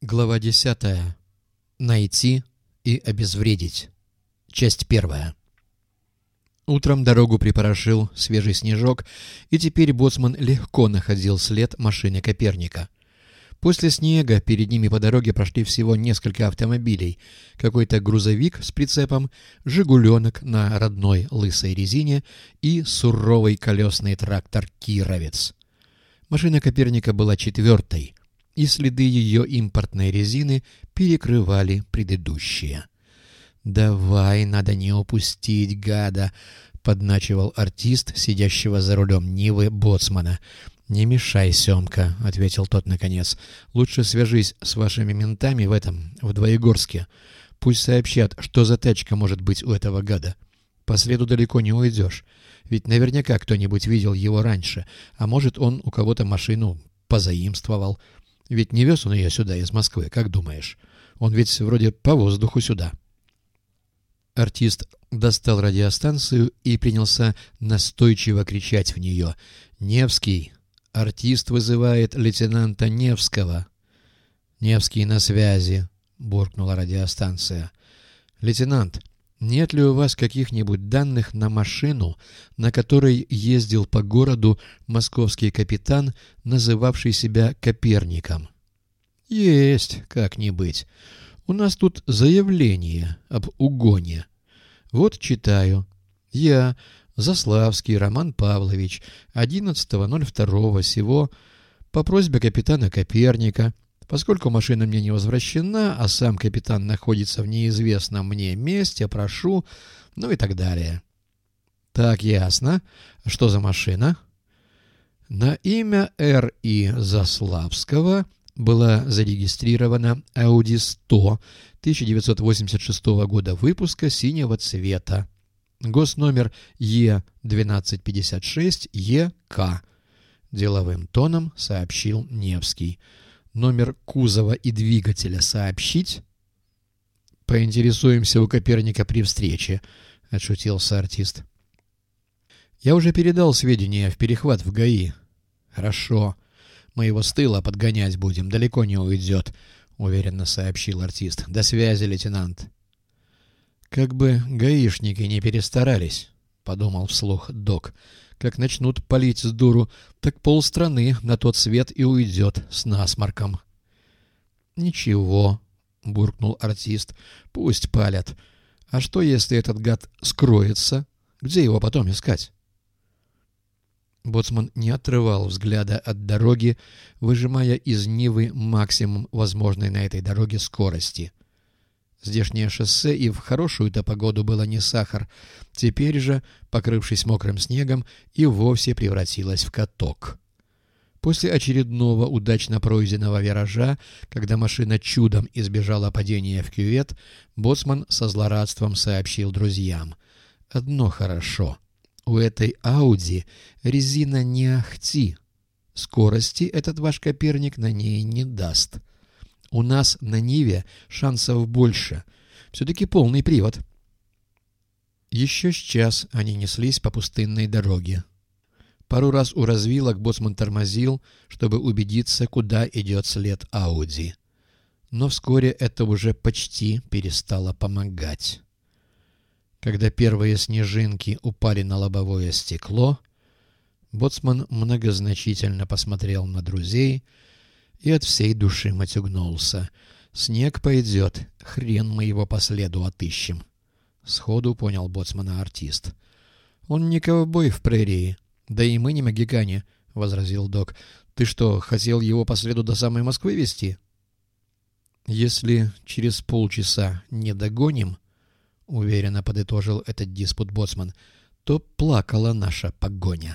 Глава 10. Найти и обезвредить. Часть 1. Утром дорогу припорошил свежий снежок, и теперь боцман легко находил след машины Коперника. После снега перед ними по дороге прошли всего несколько автомобилей. Какой-то грузовик с прицепом, «Жигуленок» на родной лысой резине и суровый колесный трактор «Кировец». Машина Коперника была четвертой, и следы ее импортной резины перекрывали предыдущие. «Давай, надо не упустить, гада!» — подначивал артист, сидящего за рулем Нивы боцмана. «Не мешай, Семка», — ответил тот наконец. «Лучше свяжись с вашими ментами в Двоегорске. Пусть сообщат, что за тачка может быть у этого гада. По следу далеко не уйдешь. Ведь наверняка кто-нибудь видел его раньше, а может, он у кого-то машину позаимствовал. Ведь не вез он ее сюда из Москвы, как думаешь? Он ведь вроде по воздуху сюда». Артист достал радиостанцию и принялся настойчиво кричать в нее. «Невский! Артист вызывает лейтенанта Невского!» «Невский на связи!» — буркнула радиостанция. «Лейтенант, нет ли у вас каких-нибудь данных на машину, на которой ездил по городу московский капитан, называвший себя Коперником?» «Есть, как не быть. У нас тут заявление об угоне. Вот читаю. Я, Заславский Роман Павлович, 11.02 сего, по просьбе капитана Коперника, поскольку машина мне не возвращена, а сам капитан находится в неизвестном мне месте, прошу, ну и так далее». «Так, ясно. Что за машина?» «На имя Р.И. Заславского была зарегистрирована Audi 100 1986 года выпуска синего цвета. Госномер Е1256ЕК», — деловым тоном сообщил Невский. «Номер кузова и двигателя сообщить?» «Поинтересуемся у Коперника при встрече», — отшутился артист. «Я уже передал сведения в перехват в ГАИ». «Хорошо. Мы его с тыла подгонять будем, далеко не уйдет», — уверенно сообщил артист. «До связи, лейтенант». «Как бы гаишники не перестарались», — подумал вслух док. «Как начнут палить с дуру, так полстраны на тот свет и уйдет с насморком». «Ничего», — буркнул артист, — «пусть палят. А что, если этот гад скроется? Где его потом искать?» Боцман не отрывал взгляда от дороги, выжимая из Нивы максимум возможной на этой дороге скорости. Здешнее шоссе и в хорошую-то погоду было не сахар. Теперь же, покрывшись мокрым снегом, и вовсе превратилось в каток. После очередного удачно пройденного виража, когда машина чудом избежала падения в кювет, боцман со злорадством сообщил друзьям: «Одно хорошо. У этой Ауди резина не ахти. Скорости этот ваш Коперник на ней не даст. У нас на Ниве шансов больше. Все-таки полный привод». Еще с час они неслись по пустынной дороге. Пару раз у развилок боцман тормозил, чтобы убедиться, куда идет след Ауди. Но вскоре это уже почти перестало помогать. Когда первые снежинки упали на лобовое стекло, боцман многозначительно посмотрел на друзей и от всей души матюгнулся. «Снег пойдет, хрен мы его по следу отыщем», — сходу понял боцмана артист. «Он не ковбой в прерии, да и мы не магикане», — возразил док. «Ты что, хотел его по следу до самой Москвы везти?» «Если через полчаса не догоним», — уверенно подытожил этот диспут боцман, — «то плакала наша погоня».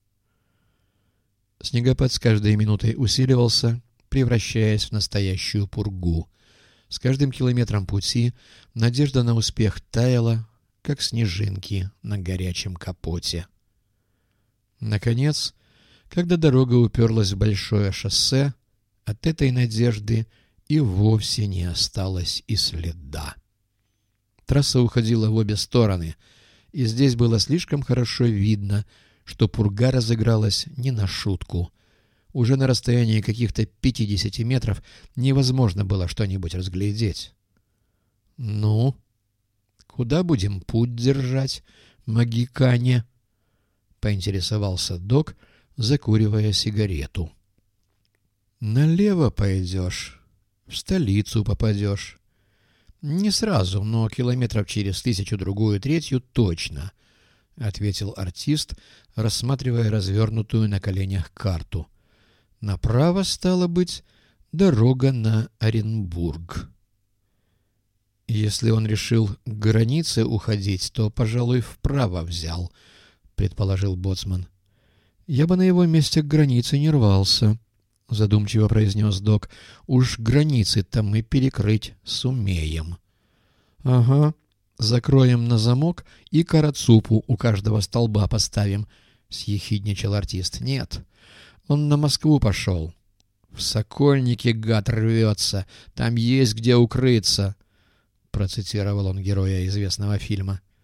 Снегопад с каждой минутой усиливался, превращаясь в настоящую пургу. С каждым километром пути надежда на успех таяла, как снежинки на горячем капоте. Наконец, когда дорога уперлась в большое шоссе, от этой надежды и вовсе не осталось и следа. Трасса уходила в обе стороны, и здесь было слишком хорошо видно, что пурга разыгралась не на шутку. Уже на расстоянии каких-то 50 метров невозможно было что-нибудь разглядеть. «Ну, куда будем путь держать, магикане?» — поинтересовался док, закуривая сигарету. «Налево пойдешь, в столицу попадешь. Не сразу, но километров через 1000-другую-третью точно», — ответил артист, рассматривая развернутую на коленях карту. «Направо, стало быть, дорога на Оренбург». «Если он решил к границе уходить, то, пожалуй, вправо взял», — предположил боцман. «Я бы на его месте к границе не рвался», — задумчиво произнес док. «Уж границы-то мы перекрыть сумеем». «Ага, закроем на замок и карацупу у каждого столба поставим», — съехидничал артист. «Нет, он на Москву пошел. В Сокольнике, гад, рвется, там есть где укрыться», — процитировал он героя известного фильма.